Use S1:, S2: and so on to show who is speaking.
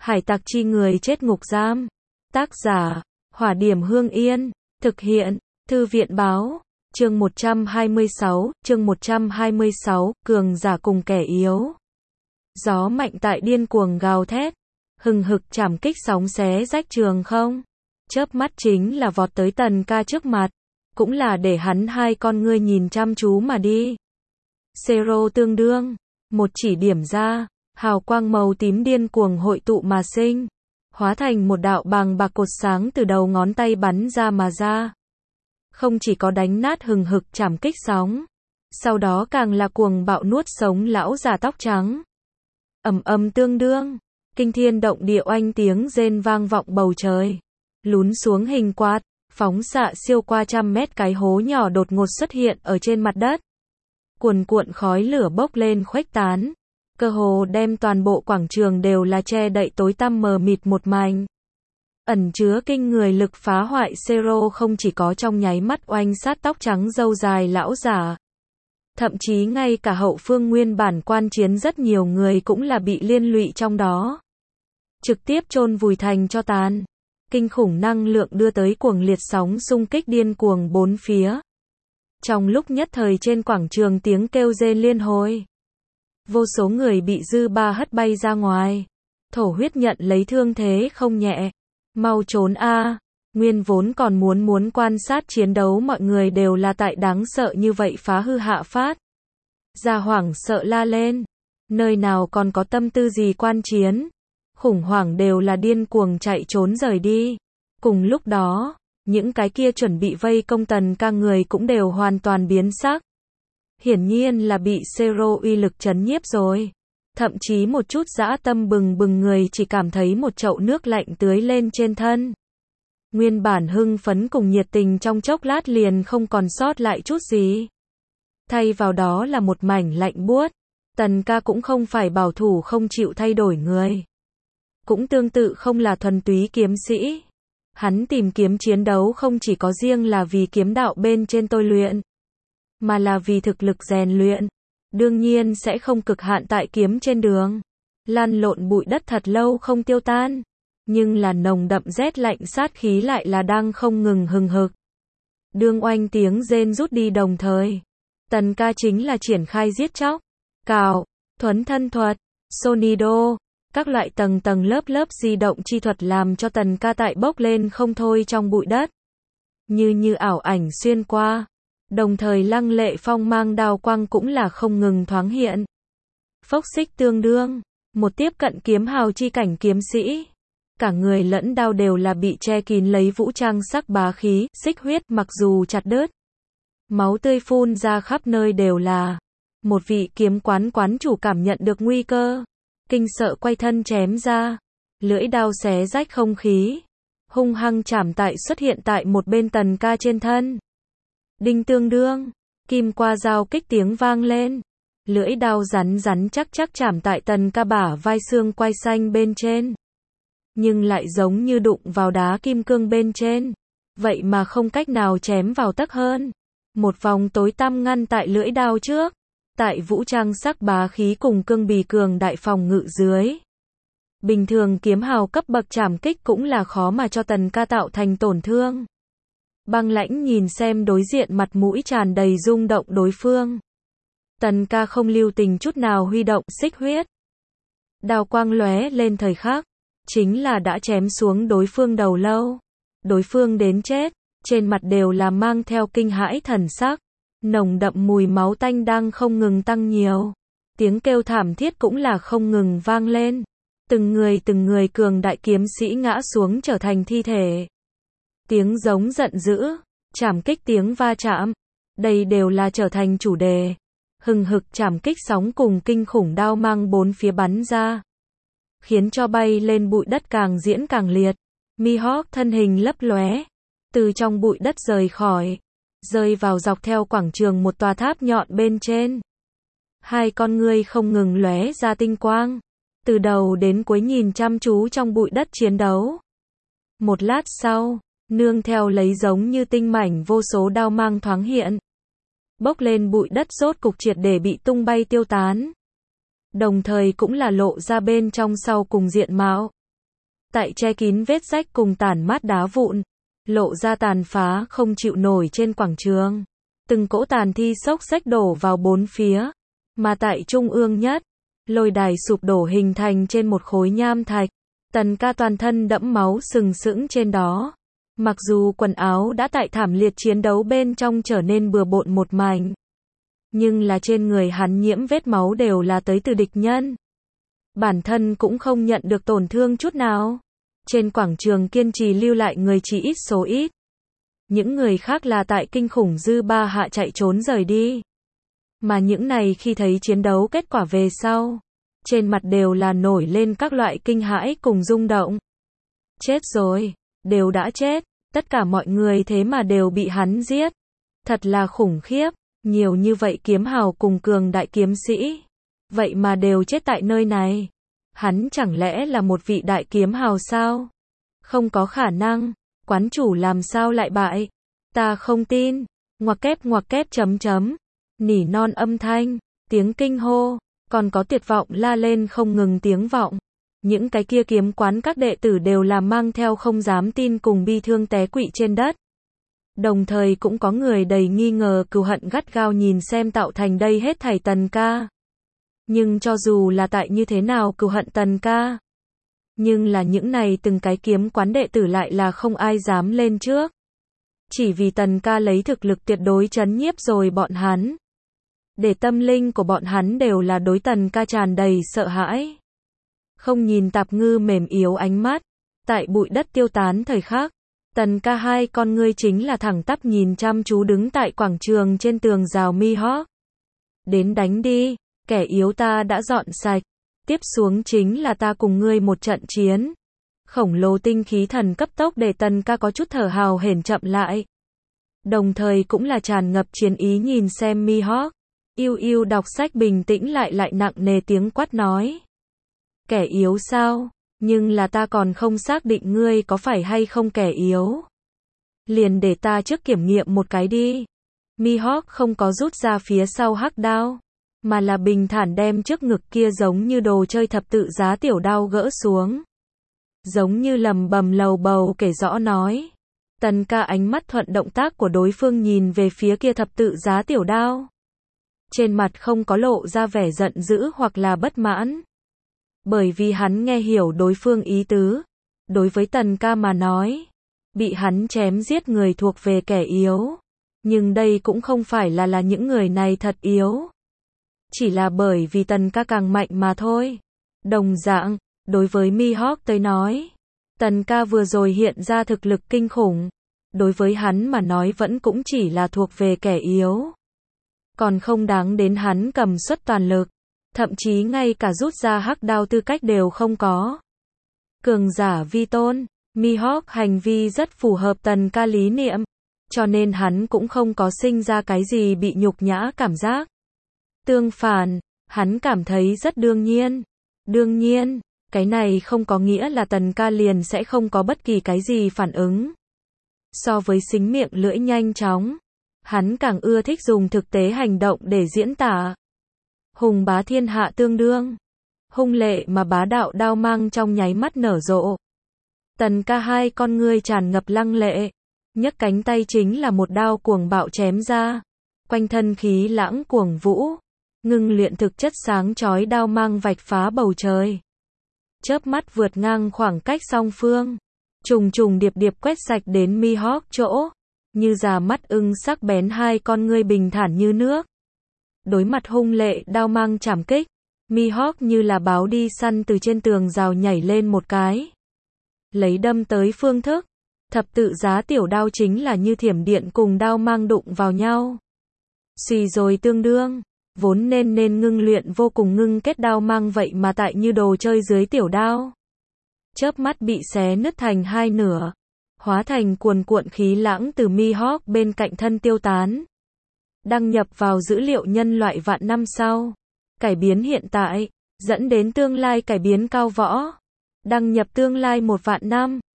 S1: Hải tặc chi người chết ngục giam. Tác giả, Hỏa Điểm Hương Yên. Thực hiện, Thư viện Báo. Chương 126, cường giả cùng kẻ yếu. Gió mạnh tại điên cuồng gào thét, hừng hực trảm kích sóng xé rách trường không. Chớp mắt chính là vọt tới Tần Ca trước mặt, cũng là để hắn hai con ngươi nhìn chăm chú mà đi. Zero tương đương, một chỉ điểm ra, hào quang màu tím điên cuồng hội tụ mà sinh, hóa thành một đạo bàng bạc cột sáng từ đầu ngón tay bắn ra mà ra. Không chỉ có đánh nát hừng hực trảm kích sóng, sau đó càng là cuồng bạo nuốt sống lão già tóc trắng. Ầm ầm tương đương, kinh thiên động địa oanh tiếng rên vang vọng bầu trời. Lún xuống hình quạt, phóng xạ siêu qua 100 mét cái hố nhỏ đột ngột xuất hiện ở trên mặt đất. Cuồn cuộn khói lửa bốc lên khuếch tán, cơ hồ đem toàn bộ quảng trường đều là che đậy tối tăm mờ mịt một mảnh. Ẩn chứa kinh người lực phá hoại Zero không chỉ có trong nháy mắt oanh sát tóc trắng râu dài lão giả. Thậm chí ngay cả hậu phương nguyên bản quan chiến rất nhiều người cũng là bị liên lụy trong đó. Trực tiếp chôn vùi thành tro tàn. Kinh khủng năng lượng đưa tới cuồng liệt sóng xung kích điên cuồng bốn phía. Trong lúc nhất thời trên quảng trường tiếng kêu rên liên hồi. Vô số người bị dư ba hất bay ra ngoài. Thổ huyết nhận lấy thương thế không nhẹ. Mau trốn a! Nguyên vốn còn muốn quan sát chiến đấu mọi người đều là tại đáng sợ như vậy phá hư hạ phát. Ra hoảng sợ la lên. Nơi nào còn có tâm tư gì quan chiến. Khủng hoảng đều là điên cuồng chạy trốn rời đi. Cùng lúc đó, những cái kia chuẩn bị vây công Tần Ca người cũng đều hoàn toàn biến sắc. Hiển nhiên là bị Zero uy lực chấn nhiếp rồi. Thậm chí một chút dã tâm bừng bừng người chỉ cảm thấy một chậu nước lạnh tưới lên trên thân. Nguyên bản hưng phấn cùng nhiệt tình trong chốc lát liền không còn sót lại chút gì. Thay vào đó là một mảnh lạnh buốt. Tần Ca cũng không phải bảo thủ không chịu thay đổi người. Cũng tương tự không là thuần túy kiếm sĩ. Hắn tìm kiếm chiến đấu không chỉ có riêng là vì kiếm đạo bên trên tôi luyện, mà là vì thực lực rèn luyện. Đương nhiên sẽ không cực hạn tại kiếm trên đường. Lăn lộn bụi đất thật lâu không tiêu tan. Nhưng là nồng đậm rét lạnh sát khí lại là đang không ngừng hừng hực. Đương oanh tiếng rên rút đi đồng thời. Tần Ca chính là triển khai giết chóc, cào, thuấn thân thuật, Sonido. Các loại tầng tầng lớp lớp di động chi thuật làm cho Tần Ca tại bốc lên không thôi trong bụi đất. Như ảo ảnh xuyên qua. Đồng thời lăng lệ phong mang đao quang cũng là không ngừng thoáng hiện. Phốc xích tương đương. Một tiếp cận kiếm hào chi cảnh kiếm sĩ. Cả người lẫn đao đều là bị che kín lấy vũ trang sắc bá khí, xích huyết mặc dù chặt đứt. Máu tươi phun ra khắp nơi đều là. Một vị kiếm quán chủ cảm nhận được nguy cơ. Kinh sợ quay thân chém ra. Lưỡi đao xé rách không khí. Hung hăng chảm tại xuất hiện tại một bên Tần Ca trên thân. Đinh tương đương. Kim qua dao kích tiếng vang lên. Lưỡi đao rắn chắc chảm tại Tần Ca bả vai xương quai xanh bên trên. Nhưng lại giống như đụng vào đá kim cương bên trên. Vậy mà không cách nào chém vào tấc hơn. Một vòng tối tăm ngăn tại lưỡi đao trước. Tại vũ trang sắc bá khí cùng cương bì cường đại phòng ngự dưới. Bình thường kiếm hào cấp bậc trảm kích cũng là khó mà cho Tần Ca tạo thành tổn thương. Băng lãnh nhìn xem đối diện mặt mũi tràn đầy rung động đối phương. Tần Ca không lưu tình chút nào huy động xích huyết. Đao quang lóe lên thời khắc. Chính là đã chém xuống đối phương đầu lâu. Đối phương đến chết. Trên mặt đều là mang theo kinh hãi thần sắc. Nồng đậm mùi máu tanh đang không ngừng tăng nhiều. Tiếng kêu thảm thiết cũng là không ngừng vang lên. Từng người cường đại kiếm sĩ ngã xuống trở thành thi thể. Tiếng giống giận dữ, trảm kích tiếng va chạm. Đây đều là trở thành chủ đề. Hừng hực trảm kích sóng cùng kinh khủng đao mang bốn phía bắn ra. Khiến cho bay lên bụi đất càng diễn càng liệt. Mihawk thân hình lấp lóe. Từ trong bụi đất rời khỏi. Rơi vào dọc theo quảng trường một tòa tháp nhọn bên trên. Hai con ngươi không ngừng lóe ra tinh quang. Từ đầu đến cuối nhìn chăm chú trong bụi đất chiến đấu. Một lát sau, nương theo lấy giống như tinh mảnh vô số đao mang thoáng hiện. Bốc lên bụi đất rốt cục triệt để bị tung bay tiêu tán. Đồng thời cũng là lộ ra bên trong sau cùng diện mạo. tại che kín vết rách cùng tàn mát đá vụn, lộ ra tàn phá không chịu nổi trên quảng trường. Từng cỗ tàn thi xốc xếch đổ vào bốn phía, mà tại trung ương nhất, lôi đài sụp đổ hình thành trên một khối nham thạch. Tần Ca toàn thân đẫm máu sừng sững trên đó. Mặc dù quần áo đã tại thảm liệt chiến đấu bên trong trở nên bừa bộn một mảnh, nhưng là trên người hắn nhiễm vết máu đều là tới từ địch nhân. Bản thân cũng không nhận được tổn thương chút nào. Trên quảng trường kiên trì lưu lại người chỉ ít số ít. Những người khác là tại kinh khủng dư ba hạ chạy trốn rời đi. Mà những này khi thấy chiến đấu kết quả về sau, trên mặt đều là nổi lên các loại kinh hãi cùng rung động. Chết rồi, đều đã chết, tất cả mọi người thế mà đều bị hắn giết. Thật là khủng khiếp, nhiều như vậy kiếm hào cùng cường đại kiếm sĩ, vậy mà đều chết tại nơi này. Hắn chẳng lẽ là một vị đại kiếm hào sao? Không có khả năng, quán chủ làm sao lại bại? Ta không tin. Ngoặc kép chấm chấm. Nỉ non âm thanh, tiếng kinh hô, còn có tuyệt vọng la lên không ngừng tiếng vọng. Những cái kia kiếm quán các đệ tử đều là mang theo không dám tin cùng bi thương té quỵ trên đất. Đồng thời cũng có người đầy nghi ngờ cừu hận gắt gao nhìn xem tạo thành đây hết thảy Tần Ca. Nhưng cho dù là tại như thế nào cừu hận Tần Ca, nhưng là những này từng cái kiếm quán đệ tử lại là không ai dám lên trước. Chỉ vì Tần Ca lấy thực lực tuyệt đối chấn nhiếp rồi bọn hắn. Để tâm linh của bọn hắn đều là đối Tần Ca tràn đầy sợ hãi. Không nhìn Tạp Ngư mềm yếu ánh mắt, tại bụi đất tiêu tán thời khắc, Tần Ca hai con ngươi chính là thẳng tắp nhìn chăm chú đứng tại quảng trường trên tường rào Mihawk. Đến đánh đi, kẻ yếu ta đã dọn sạch, tiếp xuống chính là ta cùng ngươi một trận chiến. Khổng lồ tinh khí thần cấp tốc để Tần Ca có chút thở hào hển chậm lại. Đồng thời cũng là tràn ngập chiến ý nhìn xem Mihawk. Yêu đọc sách bình tĩnh lại nặng nề tiếng quát nói. Kẻ yếu sao? Nhưng là ta còn không xác định ngươi có phải hay không kẻ yếu. Liền để ta trước kiểm nghiệm một cái đi. Mihawk không có rút ra phía sau hắc đao, mà là bình thản đem trước ngực kia giống như đồ chơi thập tự giá tiểu đao gỡ xuống. Giống như lầm bầm lầu bầu kể rõ nói. Tần Ca ánh mắt thuận động tác của đối phương nhìn về phía kia thập tự giá tiểu đao. Trên mặt không có lộ ra vẻ giận dữ hoặc là bất mãn. Bởi vì hắn nghe hiểu đối phương ý tứ. Đối với Tần Ca mà nói, bị hắn chém giết người thuộc về kẻ yếu. Nhưng đây cũng không phải là những người này thật yếu. Chỉ là bởi vì Tần Ca càng mạnh mà thôi. Đồng dạng, đối với Mihawk tới nói, Tần Ca vừa rồi hiện ra thực lực kinh khủng. Đối với hắn mà nói vẫn cũng chỉ là thuộc về kẻ yếu. Còn không đáng đến hắn cầm suất toàn lực. Thậm chí ngay cả rút ra hắc đao tư cách đều không có. Cường giả vi tôn, Mihawk hành vi rất phù hợp Tần Ca lý niệm, cho nên hắn cũng không có sinh ra cái gì bị nhục nhã cảm giác. Tương phản, hắn cảm thấy rất đương nhiên. Đương nhiên, cái này không có nghĩa là Tần Ca liền sẽ không có bất kỳ cái gì phản ứng. So với xính miệng lưỡi nhanh chóng, hắn càng ưa thích dùng thực tế hành động để diễn tả. Hùng bá thiên hạ tương đương. Hung lệ mà bá đạo đao mang trong nháy mắt nở rộ. Tần Ca hai con ngươi tràn ngập lăng lệ. Nhấc cánh tay chính là một đao cuồng bạo chém ra. Quanh thân khí lãng cuồng vũ. Ngưng luyện thực chất sáng chói đao mang vạch phá bầu trời. Chớp mắt vượt ngang khoảng cách song phương. Trùng điệp quét sạch đến Mihawk chỗ. Như già mắt ưng sắc bén hai con ngươi bình thản như nước. Đối mặt hung lệ đao mang chảm kích, Mihawk như là báo đi săn từ trên tường rào nhảy lên một cái. Lấy đâm tới phương thức, thập tự giá tiểu đao chính là như thiểm điện cùng đao mang đụng vào nhau. Xì rồi tương đương, vốn nên ngưng luyện vô cùng ngưng kết đao mang vậy mà tại như đồ chơi dưới tiểu đao. Chớp mắt bị xé nứt thành hai nửa, hóa thành cuồn cuộn khí lãng từ Mihawk bên cạnh thân tiêu tán. Đăng nhập vào dữ liệu nhân loại vạn năm sau. Cải biến hiện tại, dẫn đến tương lai cải biến cao võ. Đăng nhập tương lai 1 vạn năm.